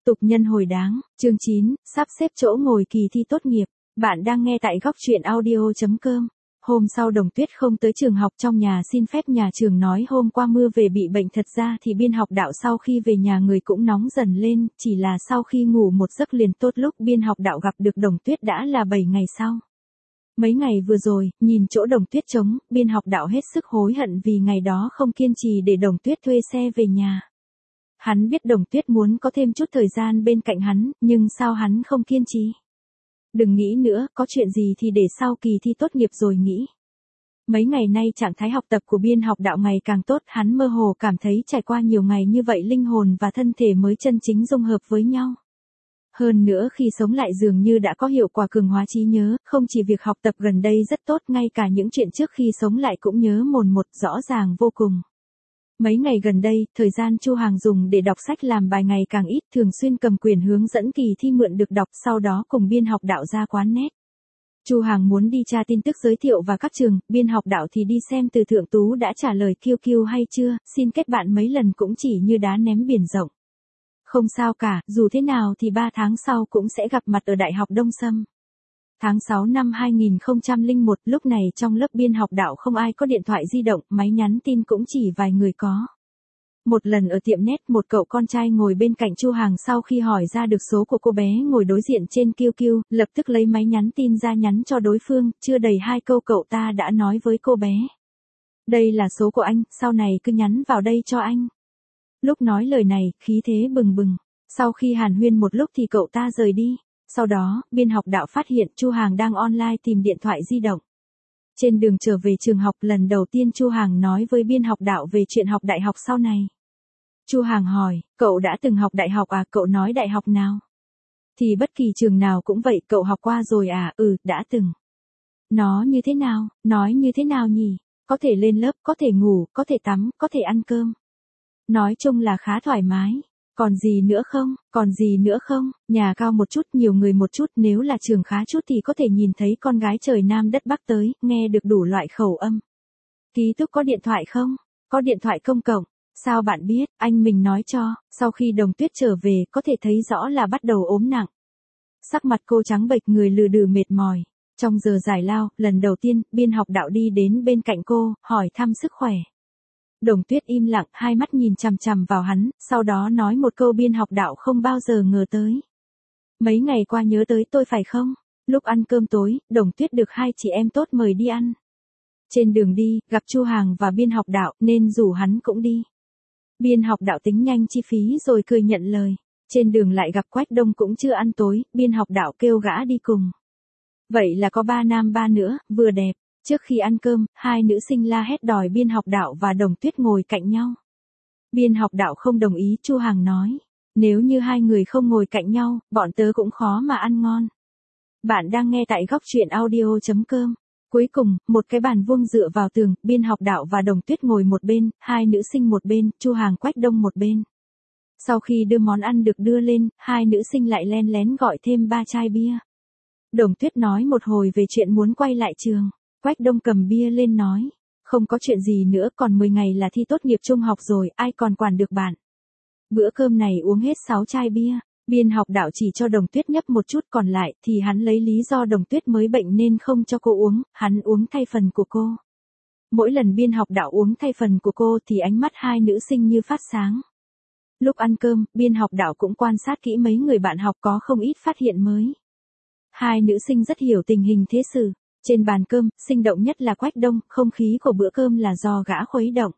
Tục nhân hồi đáng, chương 9, sắp xếp chỗ ngồi kỳ thi tốt nghiệp. Bạn đang nghe tại góc truyện audio.com. Hôm sau Đồng Tuyết không tới trường học, trong nhà xin phép nhà trường nói hôm qua mưa về bị bệnh. Thật ra thì biên học đạo sau khi về nhà người cũng nóng dần lên, chỉ là sau khi ngủ một giấc liền tốt. Lúc biên học đạo gặp được Đồng Tuyết đã là 7 ngày sau. Mấy ngày vừa rồi, nhìn chỗ Đồng Tuyết trống, biên học đạo hết sức hối hận vì ngày đó không kiên trì để Đồng Tuyết thuê xe về nhà. Hắn biết Đồng Tuyết muốn có thêm chút thời gian bên cạnh hắn, nhưng sao hắn không kiên trì? Đừng nghĩ nữa, có chuyện gì thì để sau kỳ thi tốt nghiệp rồi nghĩ. Mấy ngày nay trạng thái học tập của biên học đạo ngày càng tốt, hắn mơ hồ cảm thấy trải qua nhiều ngày như vậy linh hồn và thân thể mới chân chính dung hợp với nhau. Hơn nữa khi sống lại dường như đã có hiệu quả cường hóa trí nhớ, không chỉ việc học tập gần đây rất tốt, ngay cả những chuyện trước khi sống lại cũng nhớ mồn một, rõ ràng vô cùng. Mấy ngày gần đây, thời gian Chu Hàng dùng để đọc sách làm bài ngày càng ít, thường xuyên cầm quyển hướng dẫn kỳ thi mượn được đọc, sau đó cùng biên học đạo ra quán net. Chu Hàng muốn đi tra tin tức giới thiệu vào các trường, biên học đạo thì đi xem từ Thượng Tú đã trả lời QQ hay chưa, xin kết bạn mấy lần cũng chỉ như đá ném biển rộng. Không sao cả, dù thế nào thì 3 tháng sau cũng sẽ gặp mặt ở Đại học Đông Sâm. Tháng 6 năm 2001, lúc này trong lớp biên học đạo không ai có điện thoại di động, máy nhắn tin cũng chỉ vài người có. Một lần ở tiệm net, một cậu con trai ngồi bên cạnh Chu Hàng sau khi hỏi ra được số của cô bé ngồi đối diện trên QQ, lập tức lấy máy nhắn tin ra nhắn cho đối phương, chưa đầy 2 câu cậu ta đã nói với cô bé. Đây là số của anh, sau này cứ nhắn vào đây cho anh. Lúc nói lời này, khí thế bừng bừng. Sau khi hàn huyên một lúc thì cậu ta rời đi. Sau đó, biên học đạo phát hiện Chu Hàng đang online tìm điện thoại di động. Trên đường trở về trường học, lần đầu tiên Chu Hàng nói với biên học đạo về chuyện học đại học sau này. Chu Hàng hỏi, cậu đã từng học đại học à? Cậu nói đại học nào? Thì bất kỳ trường nào cũng vậy, cậu học qua rồi à? Ừ, đã từng. Nó như thế nào? Nói như thế nào nhỉ? Có thể lên lớp, có thể ngủ, có thể tắm, có thể ăn cơm. Nói chung là khá thoải mái. Còn gì nữa không? Còn gì nữa không? Nhà cao một chút, nhiều người một chút, nếu là trường khá chút thì có thể nhìn thấy con gái trời Nam đất Bắc tới, nghe được đủ loại khẩu âm. Ký túc có điện thoại không? Có điện thoại công cộng. Sao bạn biết? Anh mình nói cho. Sau khi Đồng Tuyết trở về, có thể thấy rõ là bắt đầu ốm nặng. Sắc mặt cô trắng bệch, người lừ đừ mệt mỏi. Trong giờ giải lao, lần đầu tiên, biên học đạo đi đến bên cạnh cô, hỏi thăm sức khỏe. Đồng Tuyết im lặng, hai mắt nhìn chằm chằm vào hắn, sau đó nói một câu biên học đạo không bao giờ ngờ tới. Mấy ngày qua nhớ tới tôi phải không? Lúc ăn cơm tối, Đồng Tuyết được hai chị em tốt mời đi ăn. Trên đường đi, gặp Chu Hàng và biên học đạo, nên rủ hắn cũng đi. Biên học đạo tính nhanh chi phí rồi cười nhận lời. Trên đường lại gặp Quách Đông cũng chưa ăn tối, biên học đạo kêu gã đi cùng. Vậy là có 3 nam 3 nữ, vừa đẹp. Trước khi ăn cơm, hai nữ sinh la hét đòi biên học đạo và Đồng Tuyết ngồi cạnh nhau. Biên học đạo không đồng ý, Chu Hàng nói. Nếu như hai người không ngồi cạnh nhau, bọn tớ cũng khó mà ăn ngon. Bạn đang nghe tại góc truyện audio.com. Cuối cùng, một cái bàn vuông dựa vào tường, biên học đạo và Đồng Tuyết ngồi một bên, hai nữ sinh một bên, Chu Hàng Quách Đông một bên. Sau khi đưa món ăn được đưa lên, hai nữ sinh lại len lén gọi thêm 3 chai bia. Đồng Tuyết nói một hồi về chuyện muốn quay lại trường. Quách Đông cầm bia lên nói, không có chuyện gì nữa, còn 10 ngày là thi tốt nghiệp trung học rồi, ai còn quản được bạn. Bữa cơm này uống hết 6 chai bia, biên học đạo chỉ cho Đồng Tuyết nhấp một chút, còn lại thì hắn lấy lý do Đồng Tuyết mới bệnh nên không cho cô uống, hắn uống thay phần của cô. Mỗi lần biên học đạo uống thay phần của cô thì ánh mắt hai nữ sinh như phát sáng. Lúc ăn cơm, biên học đạo cũng quan sát kỹ mấy người bạn học, có không ít phát hiện mới. Hai nữ sinh rất hiểu tình hình thế sự. Trên bàn cơm, sinh động nhất là Quách Đông, không khí của bữa cơm là do gã khuấy động.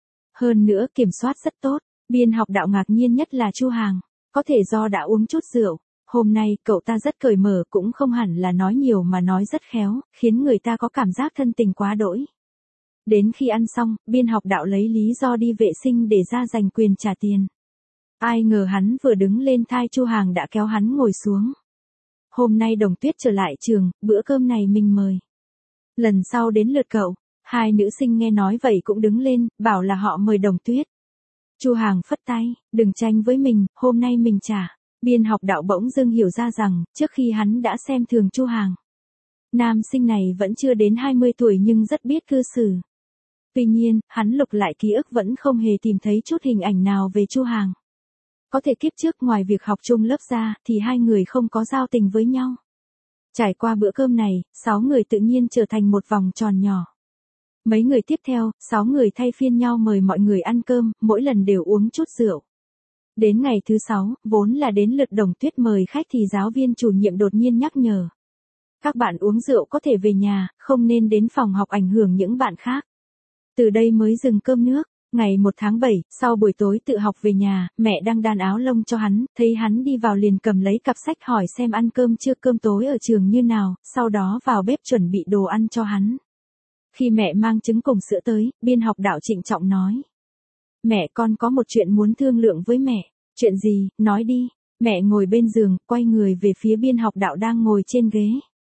Hơn nữa kiểm soát rất tốt, biên học đạo ngạc nhiên nhất là Chu Hàng, có thể do đã uống chút rượu. Hôm nay, cậu ta rất cởi mở, cũng không hẳn là nói nhiều mà nói rất khéo, khiến người ta có cảm giác thân tình quá đỗi. Đến khi ăn xong, biên học đạo lấy lý do đi vệ sinh để ra giành quyền trả tiền. Ai ngờ hắn vừa đứng lên thai Chu Hàng đã kéo hắn ngồi xuống. Hôm nay Đồng Tuyết trở lại trường, bữa cơm này mình mời. Lần sau đến lượt cậu. Hai nữ sinh nghe nói vậy cũng đứng lên, bảo là họ mời Đồng Tuyết. Chu Hàng phất tay, đừng tranh với mình, hôm nay mình trả. Biên học đạo bỗng dưng hiểu ra rằng, trước khi hắn đã xem thường Chu Hàng. Nam sinh này vẫn chưa đến 20 tuổi nhưng rất biết cư xử. Tuy nhiên, hắn lục lại ký ức vẫn không hề tìm thấy chút hình ảnh nào về Chu Hàng. có thể kiếp trước ngoài việc học chung lớp ra thì hai người không có giao tình với nhau. Trải qua bữa cơm này, 6 người tự nhiên trở thành một vòng tròn nhỏ. Mấy người tiếp theo, 6 người thay phiên nhau mời mọi người ăn cơm, mỗi lần đều uống chút rượu. Đến ngày thứ 6, vốn là đến lượt Đồng Tuyết mời khách thì giáo viên chủ nhiệm đột nhiên nhắc nhở. Các bạn uống rượu có thể về nhà, không nên đến phòng học ảnh hưởng những bạn khác. Từ đây mới dừng cơm nước. Ngày 1 tháng 7, sau buổi tối tự học về nhà, mẹ đang đan áo lông cho hắn, thấy hắn đi vào liền cầm lấy cặp sách hỏi xem ăn cơm chưa, cơm tối ở trường như nào, sau đó vào bếp chuẩn bị đồ ăn cho hắn. Khi mẹ mang trứng cùng sữa tới, biên học đạo trịnh trọng nói. Mẹ, con có một chuyện muốn thương lượng với mẹ. Chuyện gì, nói đi. Mẹ ngồi bên giường, quay người về phía biên học đạo đang ngồi trên ghế.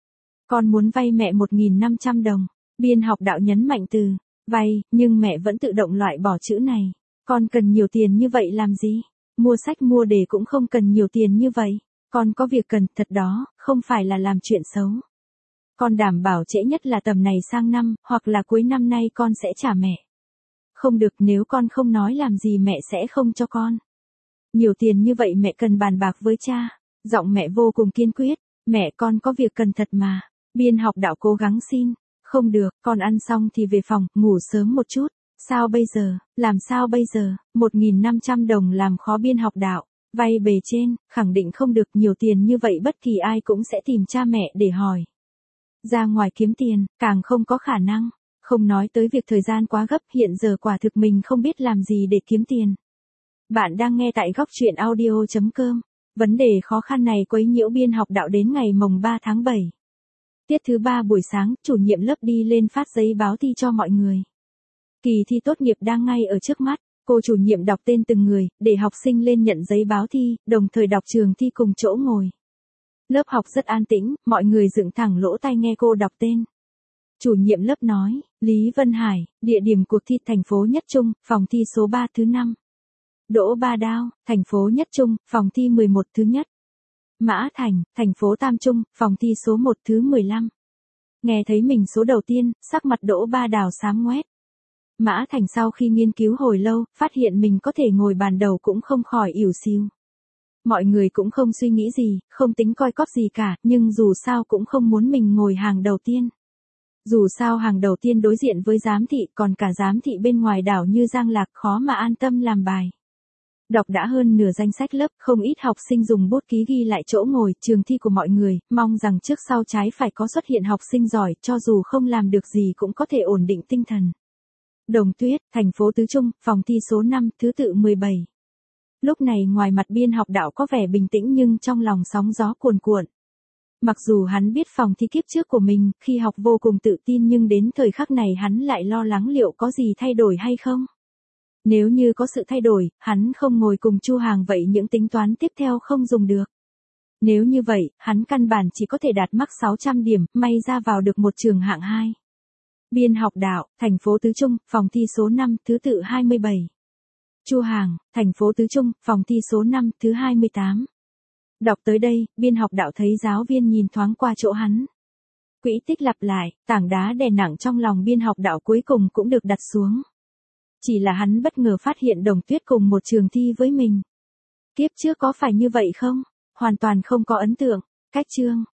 Con muốn vay mẹ 1.500 đồng. Biên học đạo nhấn mạnh từ vay, nhưng mẹ vẫn tự động loại bỏ chữ này. Con cần nhiều tiền như vậy làm gì? Mua sách mua đề cũng không cần nhiều tiền như vậy. Con có việc cần thật đó, không phải là làm chuyện xấu. Con đảm bảo trễ nhất là tầm này sang năm, hoặc là cuối năm nay con sẽ trả mẹ. Không được, nếu con không nói làm gì mẹ sẽ không cho con. Nhiều tiền như vậy mẹ cần bàn bạc với cha. Giọng mẹ vô cùng kiên quyết. Mẹ, con có việc cần thật mà. Biên học đạo cố gắng xin. Không được, con ăn xong thì về phòng, ngủ sớm một chút. Sao bây giờ, làm sao bây giờ, 1.500 đồng làm khó biên học đạo. Vay bề trên, khẳng định không được, nhiều tiền như vậy bất kỳ ai cũng sẽ tìm cha mẹ để hỏi. Ra ngoài kiếm tiền, càng không có khả năng. Không nói tới việc thời gian quá gấp, hiện giờ quả thực mình không biết làm gì để kiếm tiền. Bạn đang nghe tại góc truyện audio.com. Vấn đề khó khăn này quấy nhiễu biên học đạo đến ngày mồng 3 tháng 7. Tiết thứ 3 buổi sáng, chủ nhiệm lớp đi lên phát giấy báo thi cho mọi người. Kỳ thi tốt nghiệp đang ngay ở trước mắt, cô chủ nhiệm đọc tên từng người, để học sinh lên nhận giấy báo thi, đồng thời đọc trường thi cùng chỗ ngồi. Lớp học rất an tĩnh, mọi người dựng thẳng lỗ tai nghe cô đọc tên. Chủ nhiệm lớp nói, Lý Vân Hải, địa điểm cuộc thi thành phố Nhất Trung, phòng thi số 3 thứ 5. Đỗ Ba Đao, thành phố Nhất Trung, phòng thi 11 thứ nhất. Mã Thành, thành phố Tam Trung, phòng thi số 1 thứ 15. Nghe thấy mình số đầu tiên, sắc mặt Đỗ Ba Đào xám ngoét. Mã Thành sau khi nghiên cứu hồi lâu, phát hiện mình có thể ngồi bàn đầu cũng không khỏi ỉu xìu. Mọi người cũng không suy nghĩ gì, không tính coi cóp gì cả, nhưng dù sao cũng không muốn mình ngồi hàng đầu tiên. Dù sao hàng đầu tiên đối diện với giám thị, còn cả giám thị bên ngoài đảo như Giang Lạc, khó mà an tâm làm bài. Đọc đã hơn nửa danh sách lớp, không ít học sinh dùng bút ký ghi lại chỗ ngồi, trường thi của mọi người, mong rằng trước sau trái phải có xuất hiện học sinh giỏi, cho dù không làm được gì cũng có thể ổn định tinh thần. Đồng Tuyết, thành phố Tứ Trung, phòng thi số 5, thứ tự 17. Lúc này ngoài mặt biên học đạo có vẻ bình tĩnh nhưng trong lòng sóng gió cuồn cuộn. Mặc dù hắn biết phòng thi kiếp trước của mình, khi học vô cùng tự tin nhưng đến thời khắc này hắn lại lo lắng liệu có gì thay đổi hay không. Nếu như có sự thay đổi, hắn không ngồi cùng Chu Hàng vậy những tính toán tiếp theo không dùng được. Nếu như vậy, hắn căn bản chỉ có thể đạt mắc 600 điểm, may ra vào được một trường hạng 2. Biên học đạo, thành phố Tứ Trung, phòng thi số 5, thứ tự 27. Chu Hàng, thành phố Tứ Trung, phòng thi số 5, thứ 28. Đọc tới đây, biên học đạo thấy giáo viên nhìn thoáng qua chỗ hắn. Quỹ tích lặp lại, tảng đá đè nặng trong lòng biên học đạo cuối cùng cũng được đặt xuống. Chỉ là hắn bất ngờ phát hiện Đồng Tuyết cùng một trường thi với mình. Kiếp trước có phải như vậy không? Hoàn toàn không có ấn tượng. Cách chương.